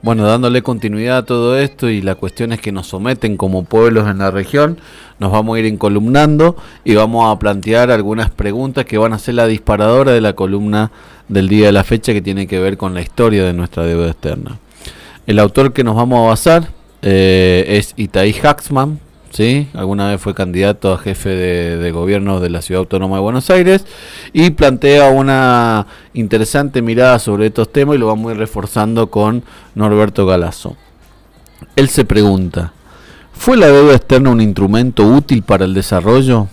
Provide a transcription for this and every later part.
Bueno, dándole continuidad a todo esto y las cuestiones que nos someten como pueblos en la región, nos vamos a ir encolumnando y vamos a plantear algunas preguntas que van a ser la disparadora de la columna del día de la fecha, que tiene que ver con la historia de nuestra deuda externa. El autor que nos vamos a basar es Itai Haxman, ¿sí? Alguna vez fue candidato a jefe de gobierno de la Ciudad Autónoma de Buenos Aires y plantea una interesante mirada sobre estos temas y lo vamos a ir reforzando con Norberto Galazo. Él se pregunta: ¿fue la deuda externa un instrumento útil para el desarrollo?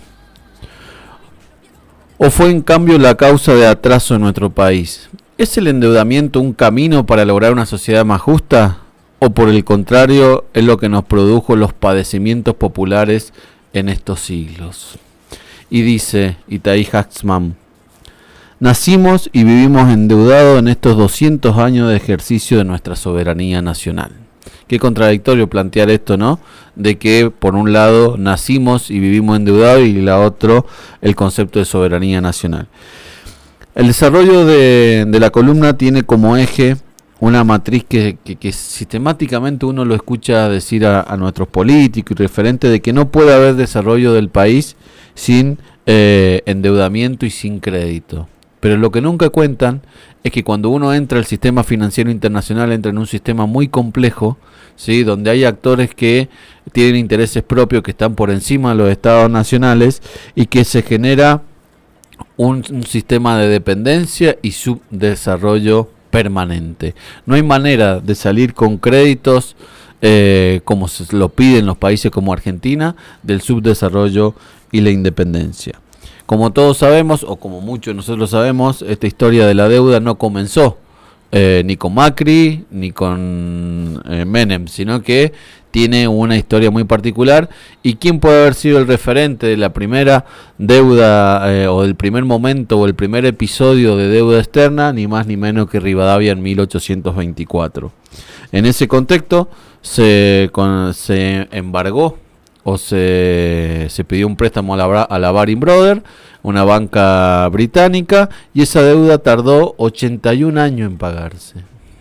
¿O fue en cambio la causa de atraso en nuestro país? ¿Es el endeudamiento un camino para lograr una sociedad más justa? ¿O por el contrario es lo que nos produjo los padecimientos populares en estos siglos? Y dice Itai Haxman: nacimos y vivimos endeudados en estos 200 años de ejercicio de nuestra soberanía nacional. Qué contradictorio plantear esto, ¿no? De que por un lado nacimos y vivimos endeudados y la otro el concepto de soberanía nacional. El desarrollo de la columna tiene como eje una matriz que sistemáticamente uno lo escucha decir a nuestros políticos y referentes, de que no puede haber desarrollo del país sin endeudamiento y sin crédito. Pero lo que nunca cuentan es que cuando uno entra al sistema financiero internacional, entra en un sistema muy complejo, ¿sí? Donde hay actores que tienen intereses propios que están por encima de los estados nacionales y que se genera un sistema de dependencia y subdesarrollo permanente. No hay manera de salir con créditos como se lo piden los países como Argentina, del subdesarrollo y la independencia. Como todos sabemos, o como muchos de nosotros sabemos, esta historia de la deuda no comenzó ni con Macri ni con Menem, sino que tiene una historia muy particular. ¿Y quién puede haber sido el referente de la primera deuda o del primer momento o el primer episodio de deuda externa? Ni más ni menos que Rivadavia en 1824. En ese contexto se embargó o se pidió un préstamo a la Baring Brothers, una banca británica, y esa deuda tardó 81 años en pagarse.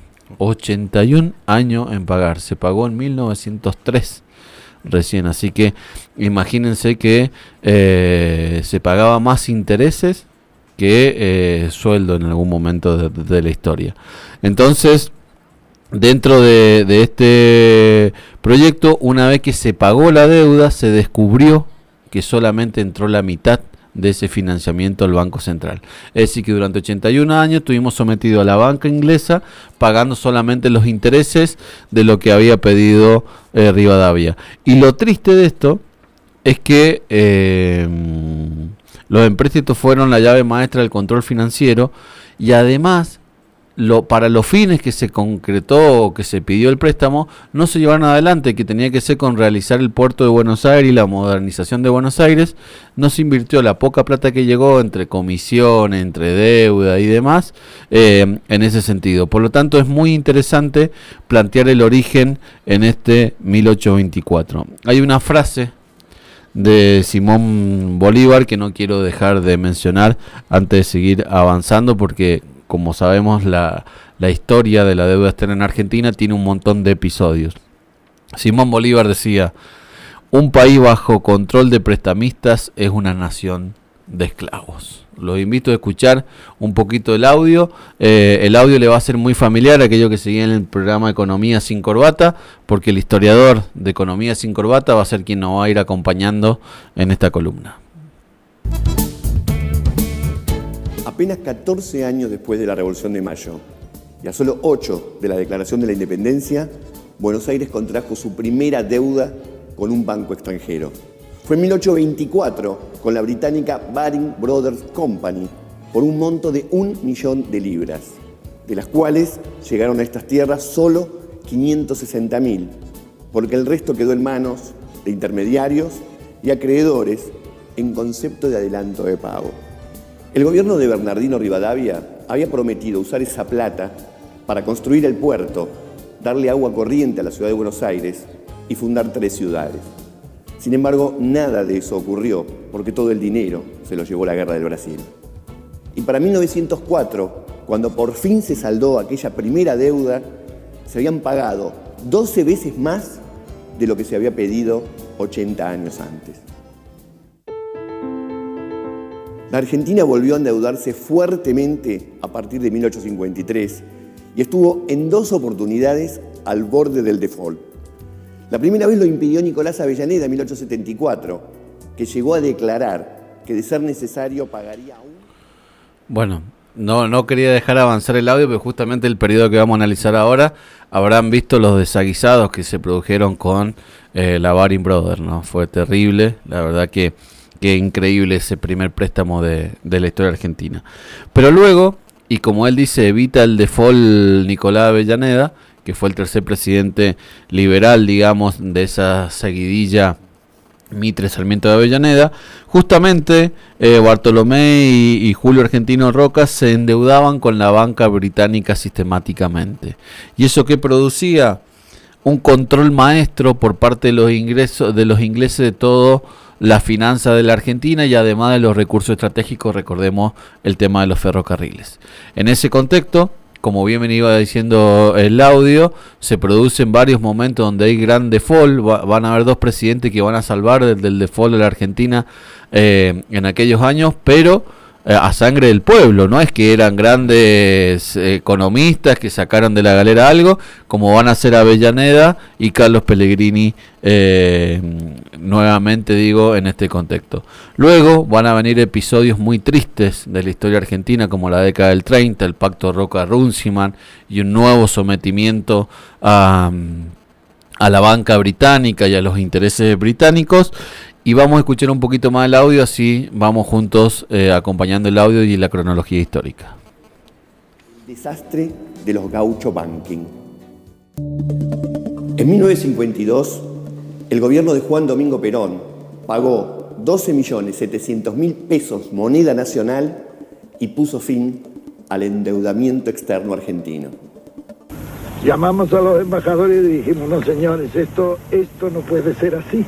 81 años en pagar. Se pagó en 1903 recién, así que imagínense que se pagaba más intereses que sueldo en algún momento de la historia. Entonces, dentro de este proyecto, una vez que se pagó la deuda, se descubrió que solamente entró la mitad de ese financiamiento al Banco Central. Es decir, que durante 81 años estuvimos sometidos a la banca inglesa, pagando solamente los intereses de lo que había pedido Rivadavia. Y lo triste de esto es que los empréstitos fueron la llave maestra del control financiero, y además para los fines que se concretó o que se pidió el préstamo no se llevaron adelante, que tenía que ser con realizar el puerto de Buenos Aires y la modernización de Buenos Aires. No se invirtió la poca plata que llegó entre comisiones, entre deuda y demás en ese sentido. Por lo tanto, es muy interesante plantear el origen en este 1824. Hay una frase de Simón Bolívar que no quiero dejar de mencionar antes de seguir avanzando, porque como sabemos, la historia de la deuda externa en Argentina tiene un montón de episodios. Simón Bolívar decía: un país bajo control de prestamistas es una nación de esclavos. Los invito a escuchar un poquito el audio. El audio le va a ser muy familiar a aquellos que siguen el programa Economía sin Corbata, porque el historiador de Economía sin Corbata va a ser quien nos va a ir acompañando en esta columna. Apenas 14 años después de la Revolución de Mayo y a solo 8 de la Declaración de la Independencia, Buenos Aires contrajo su primera deuda con un banco extranjero. Fue en 1824 con la británica Baring Brothers Company por un monto de 1 millón de libras, de las cuales llegaron a estas tierras solo 560.000, porque el resto quedó en manos de intermediarios y acreedores en concepto de adelanto de pago. El gobierno de Bernardino Rivadavia había prometido usar esa plata para construir el puerto, darle agua corriente a la ciudad de Buenos Aires y fundar 3 ciudades. Sin embargo, nada de eso ocurrió, porque todo el dinero se lo llevó la Guerra del Brasil. Y para 1904, cuando por fin se saldó aquella primera deuda, se habían pagado 12 veces más de lo que se había pedido 80 años antes. La Argentina volvió a endeudarse fuertemente a partir de 1853 y estuvo en 2 oportunidades al borde del default. La primera vez lo impidió Nicolás Avellaneda en 1874, que llegó a declarar que de ser necesario pagaría aún. Bueno, no quería dejar avanzar el audio, pero justamente el periodo que vamos a analizar ahora habrán visto los desaguisados que se produjeron con la Baring Brothers, ¿no? Fue terrible, la verdad que increíble ese primer préstamo de la historia argentina. Pero luego, y como él dice, evita el default Nicolás Avellaneda, que fue el tercer presidente liberal, digamos, de esa seguidilla Mitre, Sarmiento de Avellaneda. Justamente Bartolomé y Julio Argentino Roca se endeudaban con la banca británica sistemáticamente. ¿Y eso qué producía? Un control maestro por parte de los ingleses de todo la finanza de la Argentina y además de los recursos estratégicos, recordemos el tema de los ferrocarriles. En ese contexto, como bien me iba diciendo el audio, se producen varios momentos donde hay gran default. Van a haber 2 presidentes que van a salvar del default de la Argentina en aquellos años, pero a sangre del pueblo. No es que eran grandes economistas que sacaron de la galera algo, como van a ser Avellaneda y Carlos Pellegrini, nuevamente digo, en este contexto. Luego van a venir episodios muy tristes de la historia argentina, como la década del 30, el pacto Roca-Runciman y un nuevo sometimiento a la banca británica y a los intereses británicos. Y vamos a escuchar un poquito más el audio, así vamos juntos acompañando el audio y la cronología histórica. El desastre de los gaucho banking. En 1952, el gobierno de Juan Domingo Perón pagó 12.700.000 pesos moneda nacional y puso fin al endeudamiento externo argentino. Llamamos a los embajadores y dijimos, no señores, esto no puede ser así.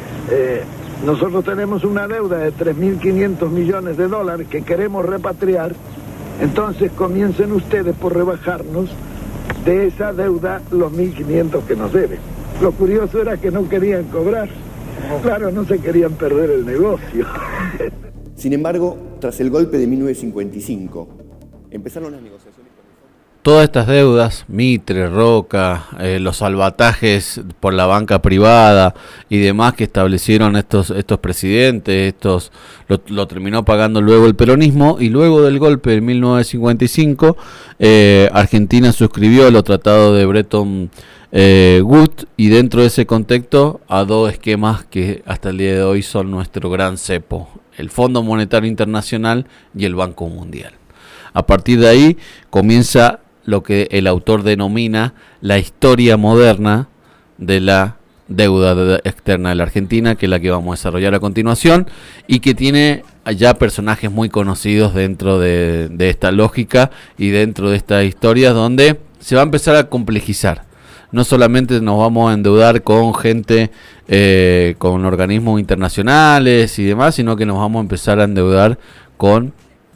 Nosotros tenemos una deuda de 3.500 millones de dólares que queremos repatriar, entonces comiencen ustedes por rebajarnos de esa deuda los 1.500 que nos deben. Lo curioso era que no querían cobrar, claro, no se querían perder el negocio. Sin embargo, tras el golpe de 1955, empezaron las negociaciones. Todas estas deudas, Mitre, Roca, los salvatajes por la banca privada y demás que establecieron estos presidentes, lo terminó pagando luego el peronismo, y luego del golpe de 1955, Argentina suscribió los tratados de Bretton Woods, y dentro de ese contexto a 2 esquemas que hasta el día de hoy son nuestro gran cepo: el Fondo Monetario Internacional y el Banco Mundial. A partir de ahí comienza lo que el autor denomina la historia moderna de la deuda externa de la Argentina, que es la que vamos a desarrollar a continuación, y que tiene ya personajes muy conocidos dentro de esta lógica y dentro de estas historias, donde se va a empezar a complejizar. No solamente nos vamos a endeudar con gente, con organismos internacionales y demás, sino que nos vamos a empezar a endeudar con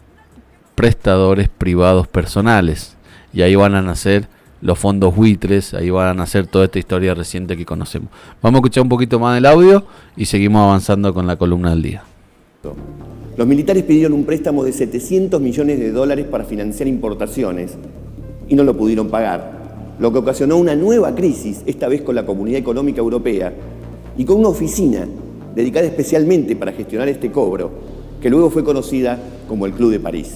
prestadores privados personales. Y ahí van a nacer los fondos buitres, ahí van a nacer toda esta historia reciente que conocemos. Vamos a escuchar un poquito más del audio y seguimos avanzando con la columna del día. Los militares pidieron un préstamo de 700 millones de dólares para financiar importaciones y no lo pudieron pagar, lo que ocasionó una nueva crisis, esta vez con la Comunidad Económica Europea y con una oficina dedicada especialmente para gestionar este cobro, que luego fue conocida como el Club de París.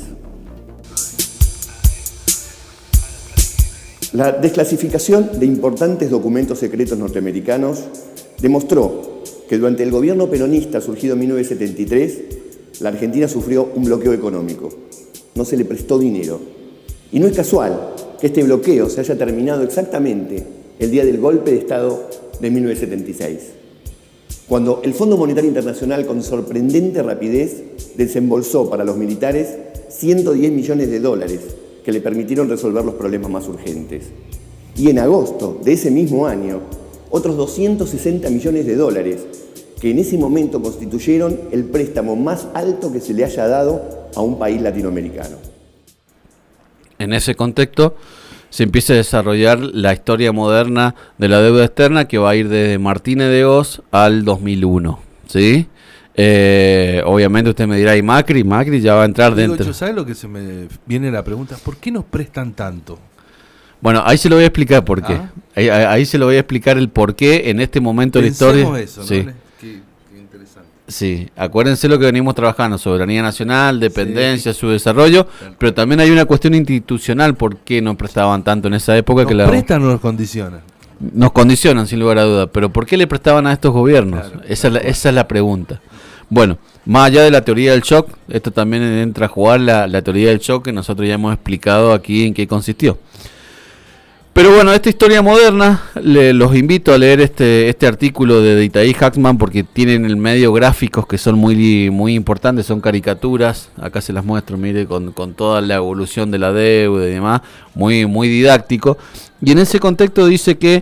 La desclasificación de importantes documentos secretos norteamericanos demostró que durante el gobierno peronista surgido en 1973, la Argentina sufrió un bloqueo económico. No se le prestó dinero. Y no es casual que este bloqueo se haya terminado exactamente el día del golpe de Estado de 1976, cuando el Fondo Monetario Internacional, con sorprendente rapidez, desembolsó para los militares 110 millones de dólares que le permitieron resolver los problemas más urgentes. Y en agosto de ese mismo año, otros 260 millones de dólares, que en ese momento constituyeron el préstamo más alto que se le haya dado a un país latinoamericano. En ese contexto se empieza a desarrollar la historia moderna de la deuda externa, que va a ir desde Martínez de Hoz al 2001, ¿sí? Obviamente usted me dirá, ¿y Macri? Macri ya va a entrar dentro. ¿Sabes lo que se me viene la pregunta? ¿Por qué nos prestan tanto? Bueno, ahí se lo voy a explicar por qué. Ahí se lo voy a explicar el por qué en este momento de la historia. Eso, ¿no? Sí. Qué interesante. Sí, acuérdense lo que venimos trabajando: soberanía nacional, dependencia, su desarrollo, pero también hay una cuestión institucional: ¿por qué nos prestaban tanto en esa época? ¿Nos prestan o nos condicionan? Nos condicionan, sin lugar a duda, pero ¿por qué le prestaban a estos gobiernos? Claro, esa es la pregunta. Bueno, más allá de la teoría del shock, esto también entra a jugar la teoría del shock, que nosotros ya hemos explicado aquí en qué consistió. Pero bueno, esta historia moderna, los invito a leer este artículo de Itaí Hackman, porque tienen en el medio gráficos que son muy importantes, son caricaturas. Acá se las muestro, mire, con toda la evolución de la deuda y demás, muy didáctico. Y en ese contexto dice que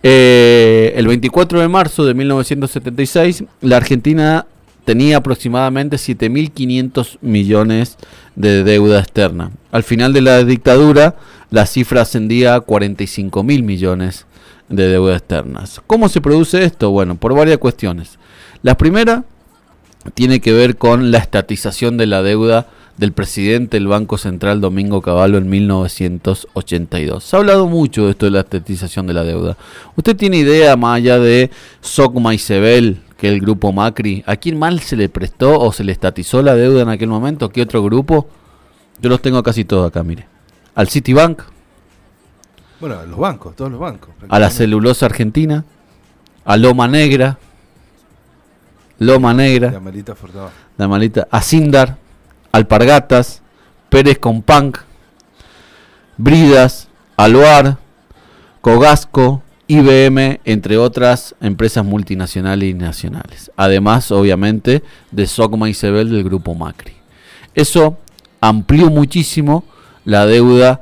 el 24 de marzo de 1976 la Argentina tenía aproximadamente 7.500 millones de deuda externa. Al final de la dictadura, la cifra ascendía a 45.000 millones de deuda externas. ¿Cómo se produce esto? Bueno, por varias cuestiones. La primera tiene que ver con la estatización de la deuda del presidente del Banco Central, Domingo Cavallo, en 1982. Se ha hablado mucho de esto de la estatización de la deuda. ¿Usted tiene idea, más allá de Socma y Sebel, que el grupo Macri, a quién más se le prestó o se le estatizó la deuda en aquel momento? ¿Qué otro grupo? Yo los tengo casi todos acá, mire. Al Citibank. Bueno, los bancos, todos los bancos. A la Celulosa Argentina. A Loma Negra. De Amelita Fortado. A Sindar. Alpargatas. Pérez Companc. Bridas. Aluar. Cogasco. IBM, entre otras empresas multinacionales y nacionales. Además, obviamente, de Socma y Sebel del grupo Macri. Eso amplió muchísimo la deuda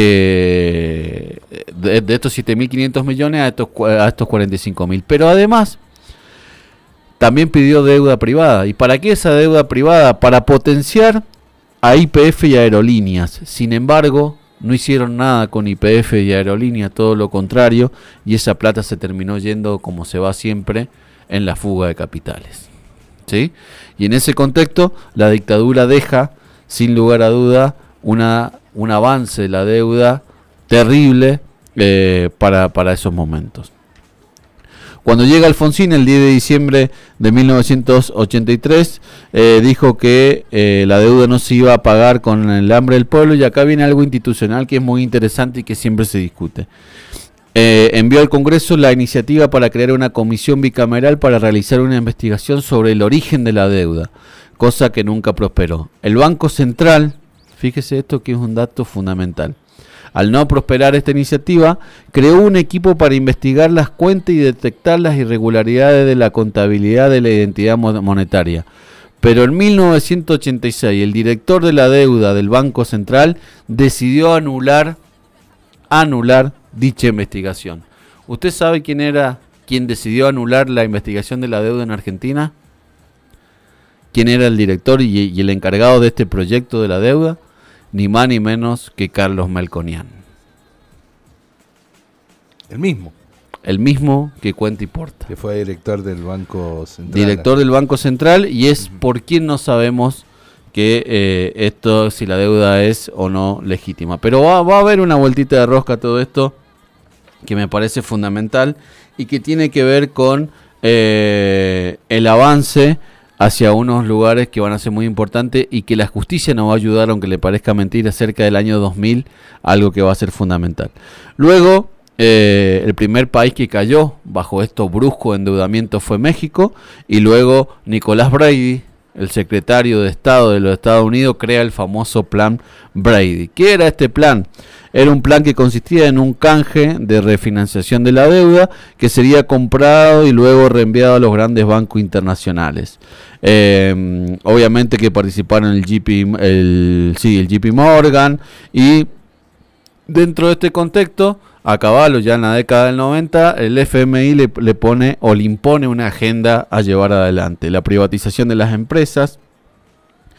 que de estos 7.500 millones a estos 45.000. Pero además, también pidió deuda privada. ¿Y para qué esa deuda privada? Para potenciar a YPF y aerolíneas. Sin embargo, no hicieron nada con YPF y aerolíneas, todo lo contrario, y esa plata se terminó yendo, como se va siempre, en la fuga de capitales. ¿Sí? Y en ese contexto, la dictadura deja, sin lugar a duda, un avance de la deuda terrible para esos momentos. Cuando llega Alfonsín el 10 de diciembre de 1983, dijo que la deuda no se iba a pagar con el hambre del pueblo, y acá viene algo institucional que es muy interesante y que siempre se discute. Envió al Congreso la iniciativa para crear una comisión bicameral para realizar una investigación sobre el origen de la deuda, cosa que nunca prosperó. El Banco Central, fíjese esto que es un dato fundamental, al no prosperar esta iniciativa, creó un equipo para investigar las cuentas y detectar las irregularidades de la contabilidad de la identidad monetaria. Pero en 1986 el director de la deuda del Banco Central decidió anular dicha investigación. ¿Usted sabe quién era quien decidió anular la investigación de la deuda en Argentina? ¿Quién era el director y el encargado de este proyecto de la deuda? Ni más ni menos que Carlos Melconian. El mismo que cuenta y porta. Que fue director del Banco Central. Director del Banco Central, y es por quien no sabemos que esto, si la deuda es o no legítima. Pero va a haber una vueltita de rosca a todo esto que me parece fundamental y que tiene que ver con el avance hacia unos lugares que van a ser muy importantes y que la justicia nos va a ayudar, aunque le parezca mentira, cerca del año 2000, algo que va a ser fundamental. Luego, el primer país que cayó bajo estos bruscos endeudamientos fue México, y luego Nicolás Brady, el secretario de Estado de los Estados Unidos, crea el famoso Plan Brady. ¿Qué era este plan? Era un plan que consistía en un canje de refinanciación de la deuda que sería comprado y luego reenviado a los grandes bancos internacionales. Obviamente que participaron el JP Morgan, y dentro de este contexto, a caballo ya en la década del 90, el FMI le pone o le impone una agenda a llevar adelante: la privatización de las empresas,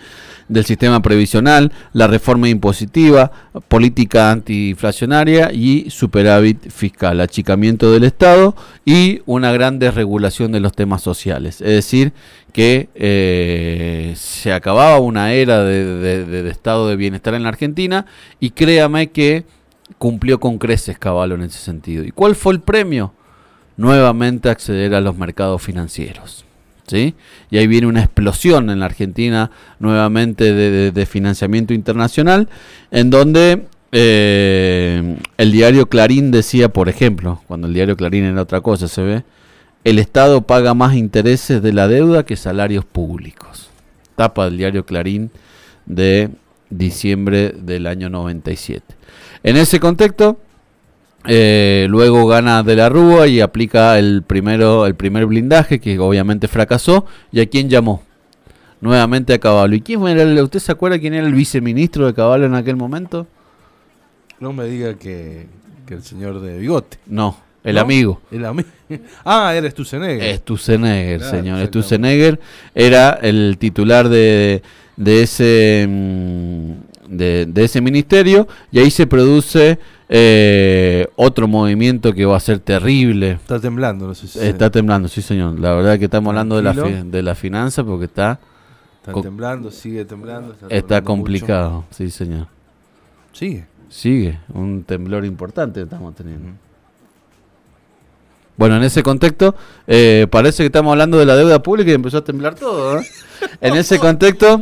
del sistema previsional, la reforma impositiva, política antiinflacionaria y superávit fiscal, achicamiento del Estado y una gran desregulación de los temas sociales. Es decir, que se acababa una era de estado de bienestar en la Argentina, y créame que cumplió con creces Cavallo en ese sentido. ¿Y cuál fue el premio? Nuevamente acceder a los mercados financieros, ¿sí? Y ahí viene una explosión en la Argentina nuevamente de financiamiento internacional, en donde el diario Clarín decía, por ejemplo, cuando el diario Clarín era otra cosa, se ve, el Estado paga más intereses de la deuda que salarios públicos. Tapa del diario Clarín de diciembre del año 97. En ese contexto, luego gana De la Rúa y aplica el primer blindaje, que obviamente fracasó. ¿Y a quién llamó? Nuevamente a Cavallo. ¿Y quién era? ¿Usted se acuerda quién era el viceministro de Cavallo en aquel momento? No me diga que el señor de bigote. No, el ¿No? amigo. El amigo. Ah, era Sturzenegger. Sturzenegger, Claro, señor. sí, Sturzenegger era el titular de ese ministerio, y ahí se produce otro movimiento que va a ser terrible. Está temblando, no sé si Está temblando, sí, señor. La verdad que estamos hablando Tranquilo. de la finanza, porque está temblando, sigue temblando. está temblando complicado, mucho. sí, señor. Sigue. Un temblor importante estamos teniendo. Bueno, en ese contexto, parece que estamos hablando de la deuda pública y empezó a temblar todo, ¿eh? En ese contexto,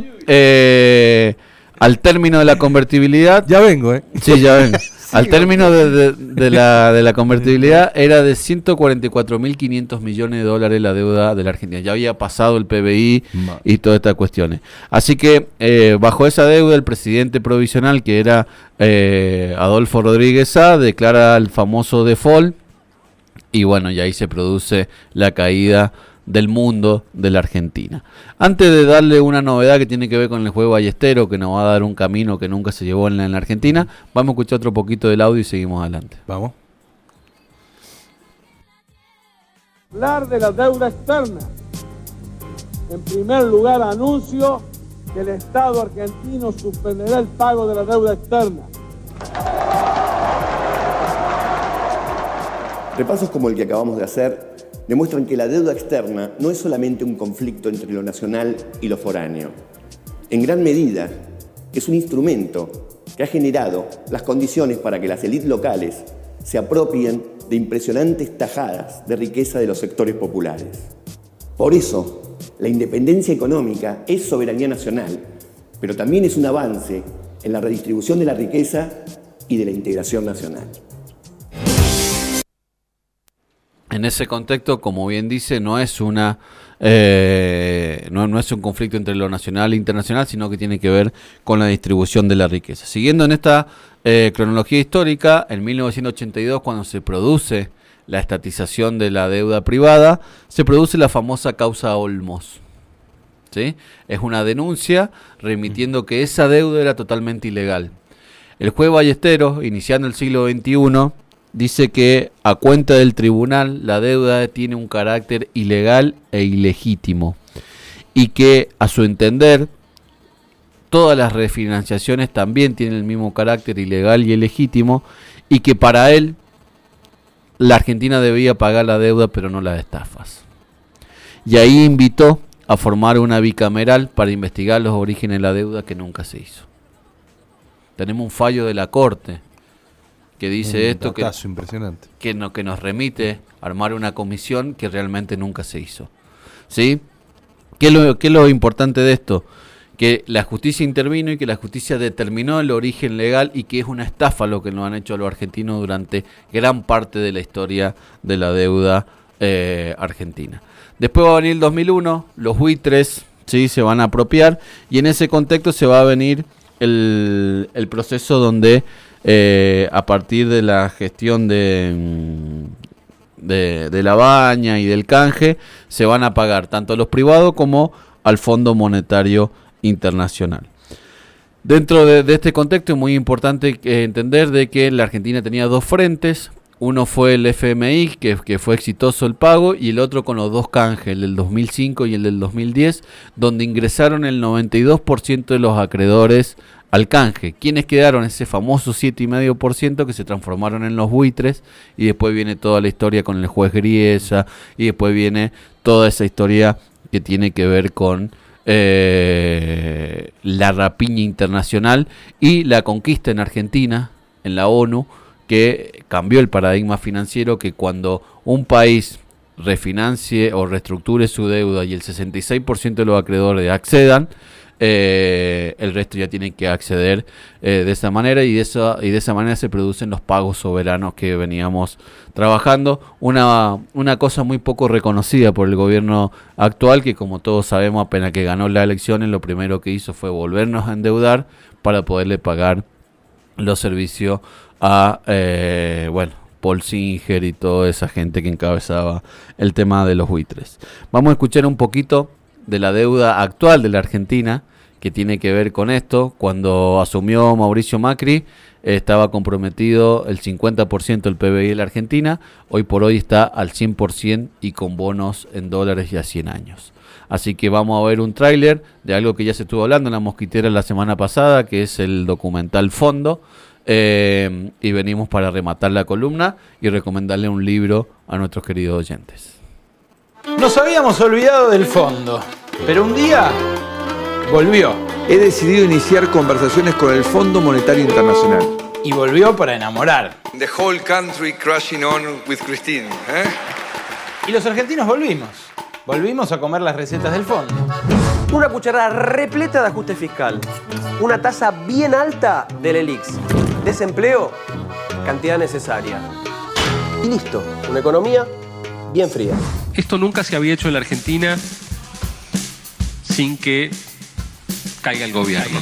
al término de la convertibilidad... Ya vengo, Sí, ya vengo. Al término de la convertibilidad era de 144.500 millones de dólares la deuda de la Argentina. Ya había pasado el PBI y todas estas cuestiones. Así que bajo esa deuda el presidente provisional, que era Adolfo Rodríguez Sá, declara el famoso default, y bueno, y ahí se produce la caída del mundo de la Argentina. Antes de darle una novedad que tiene que ver con el juego ballestero, que nos va a dar un camino que nunca se llevó en la Argentina, vamos a escuchar otro poquito del audio y seguimos adelante. Vamos. Hablar de la deuda externa. En primer lugar, anuncio que el Estado argentino suspenderá el pago de la deuda externa. Repasos como el que acabamos de hacer demuestran que la deuda externa no es solamente un conflicto entre lo nacional y lo foráneo. En gran medida, es un instrumento que ha generado las condiciones para que las élites locales se apropien de impresionantes tajadas de riqueza de los sectores populares. Por eso, la independencia económica es soberanía nacional, pero también es un avance en la redistribución de la riqueza y de la integración nacional. En ese contexto, como bien dice, no es no es un conflicto entre lo nacional e internacional, sino que tiene que ver con la distribución de la riqueza. Siguiendo en esta cronología histórica, en 1982, cuando se produce la estatización de la deuda privada, se produce la famosa causa Olmos. ¿Sí? Es una denuncia remitiendo que esa deuda era totalmente ilegal. El juez Ballesteros, iniciando el siglo XXI, dice que a cuenta del tribunal la deuda tiene un carácter ilegal e ilegítimo, y que a su entender todas las refinanciaciones también tienen el mismo carácter ilegal y ilegítimo, y que para él la Argentina debía pagar la deuda pero no las estafas. Y ahí invitó a formar una bicameral para investigar los orígenes de la deuda, que nunca se hizo. Tenemos un fallo de la Corte que dice esto, impresionante. que nos remite a armar una comisión que realmente nunca se hizo. ¿Sí? ¿Qué es lo importante de esto? Que la justicia intervino y que la justicia determinó el origen legal, y que es una estafa lo que nos han hecho a los argentinos durante gran parte de la historia de la deuda argentina. Después va a venir el 2001, los buitres, ¿sí?, se van a apropiar, y en ese contexto se va a venir el proceso donde a partir de la gestión de la baña y del canje se van a pagar tanto a los privados como al Fondo Monetario Internacional. Dentro de este contexto es muy importante entender de que la Argentina tenía dos frentes. Uno fue el FMI, que fue exitoso el pago, y el otro con los dos canjes, el del 2005 y el del 2010, donde ingresaron el 92% de los acreedores al canje. ¿Quiénes quedaron? Ese famoso 7,5% que se transformaron en los buitres, y después viene toda la historia con el juez Griesa, y después viene toda esa historia que tiene que ver con la rapiña internacional y la conquista en Argentina, en la ONU, que cambió el paradigma financiero, que cuando un país refinancie o reestructure su deuda y el 66% de los acreedores accedan, el resto ya tiene que acceder de esa manera, y de esa manera se producen los pagos soberanos que veníamos trabajando. Una cosa muy poco reconocida por el gobierno actual, que como todos sabemos, apenas que ganó las elecciones, lo primero que hizo fue volvernos a endeudar para poderle pagar los servicios a Paul Singer y toda esa gente que encabezaba el tema de los buitres. Vamos a escuchar un poquito de la deuda actual de la Argentina, que tiene que ver con esto. Cuando asumió Mauricio Macri, estaba comprometido el 50% del PBI de la Argentina. Hoy por hoy está al 100% y con bonos en dólares y a 100 años. Así que vamos a ver un tráiler de algo que ya se estuvo hablando en La Mosquitera la semana pasada, que es el documental Fondo. Y venimos para rematar la columna y recomendarle un libro a nuestros queridos oyentes. Nos habíamos olvidado del fondo, pero un día volvió. He decidido iniciar conversaciones con el Fondo Monetario Internacional. Y volvió para enamorar. The whole country crashing on with Christine, ¿eh? Y los argentinos volvimos. Volvimos a comer las recetas del fondo. Una cucharada repleta de ajuste fiscal. Una tasa bien alta del ELIX. Desempleo, cantidad necesaria. Y listo, una economía bien fría. Esto nunca se había hecho en la Argentina sin que caiga el gobierno.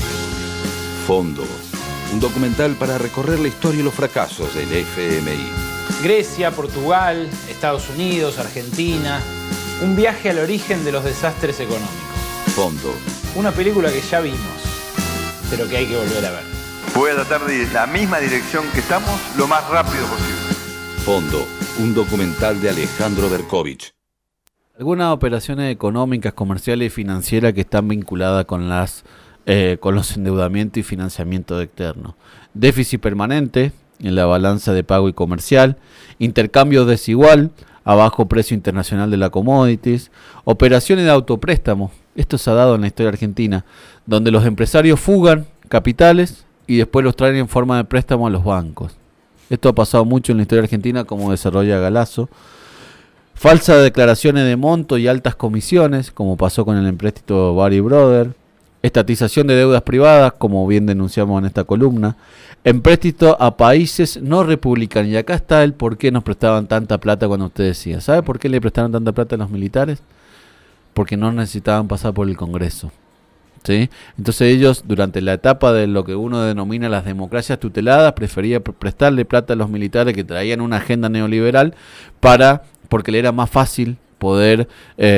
Fondo, un documental para recorrer la historia y los fracasos del FMI. Grecia, Portugal, Estados Unidos, Argentina. Un viaje al origen de los desastres económicos. Fondo. Una película que ya vimos, pero que hay que volver a ver. Voy a tratar de ir en la misma dirección que estamos lo más rápido posible. Fondo, un documental de Alejandro Berkovich. Algunas operaciones económicas, comerciales y financieras que están vinculadas con los endeudamientos y financiamiento externo. Déficit permanente en la balanza de pago y comercial, intercambio desigual a bajo precio internacional de la commodities, operaciones de autopréstamo. Esto se ha dado en la historia argentina, donde los empresarios fugan capitales y después los traen en forma de préstamo a los bancos. Esto ha pasado mucho en la historia argentina, como desarrolla Galazo. Falsas declaraciones de monto y altas comisiones, como pasó con el empréstito Bari Brother. Estatización de deudas privadas, como bien denunciamos en esta columna. Empréstito a países no republicanos. Y acá está el por qué nos prestaban tanta plata cuando usted decía. ¿Sabe por qué le prestaron tanta plata a los militares? Porque no necesitaban pasar por el Congreso. ¿Sí? Entonces ellos, durante la etapa de lo que uno denomina las democracias tuteladas, preferían prestarle plata a los militares que traían una agenda neoliberal porque le era más fácil poder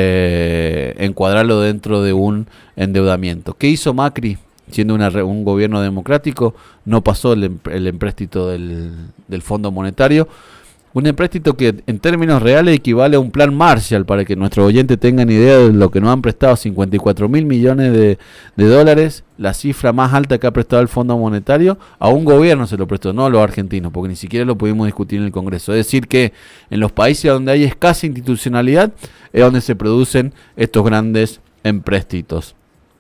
encuadrarlo dentro de un endeudamiento. ¿Qué hizo Macri? Siendo un gobierno democrático, no pasó el empréstito del Fondo Monetario. Un empréstito que en términos reales equivale a un plan Marshall, para que nuestros oyentes tengan idea de lo que nos han prestado, 54.000 millones de dólares, la cifra más alta que ha prestado el Fondo Monetario. A un gobierno se lo prestó, no a los argentinos, porque ni siquiera lo pudimos discutir en el Congreso. Es decir que en los países donde hay escasa institucionalidad es donde se producen estos grandes empréstitos.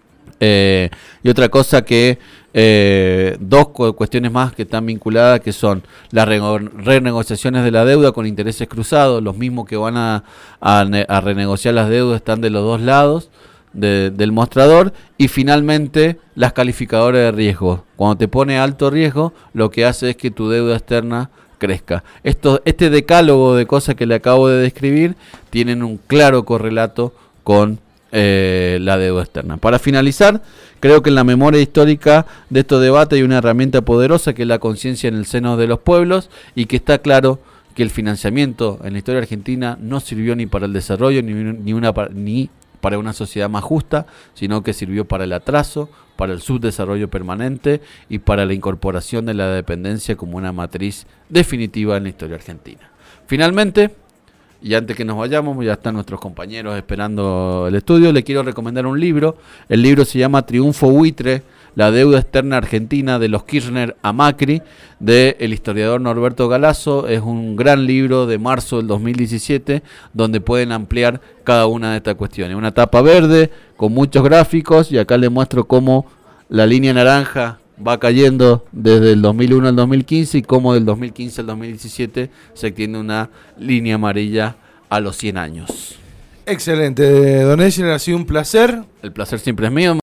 Y otra cosa que dos cuestiones más que están vinculadas, que son las renegociaciones de la deuda con intereses cruzados. Los mismos que van a renegociar las deudas están de los dos lados del mostrador. Y finalmente las calificadoras de riesgo. Cuando te pone alto riesgo, lo que hace es que tu deuda externa crezca. Este decálogo de cosas que le acabo de describir tienen un claro correlato con la deuda externa. Para finalizar, creo que en la memoria histórica de estos debates hay una herramienta poderosa, que es la conciencia en el seno de los pueblos, y que está claro que el financiamiento en la historia argentina no sirvió ni para el desarrollo ni para una sociedad más justa, sino que sirvió para el atraso, para el subdesarrollo permanente y para la incorporación de la dependencia como una matriz definitiva en la historia argentina. Finalmente, y antes que nos vayamos, ya están nuestros compañeros esperando el estudio, le quiero recomendar un libro. El libro se llama Triunfo Buitre, la deuda externa argentina de los Kirchner a Macri, del historiador Norberto Galazo. Es un gran libro de marzo del 2017, donde pueden ampliar cada una de estas cuestiones. Una tapa verde con muchos gráficos, y acá les muestro cómo la línea naranja va cayendo desde el 2001 al 2015 y cómo del 2015 al 2017 se extiende una línea amarilla a los 100 años. Excelente, don Eschner, ha sido un placer. El placer siempre es mío.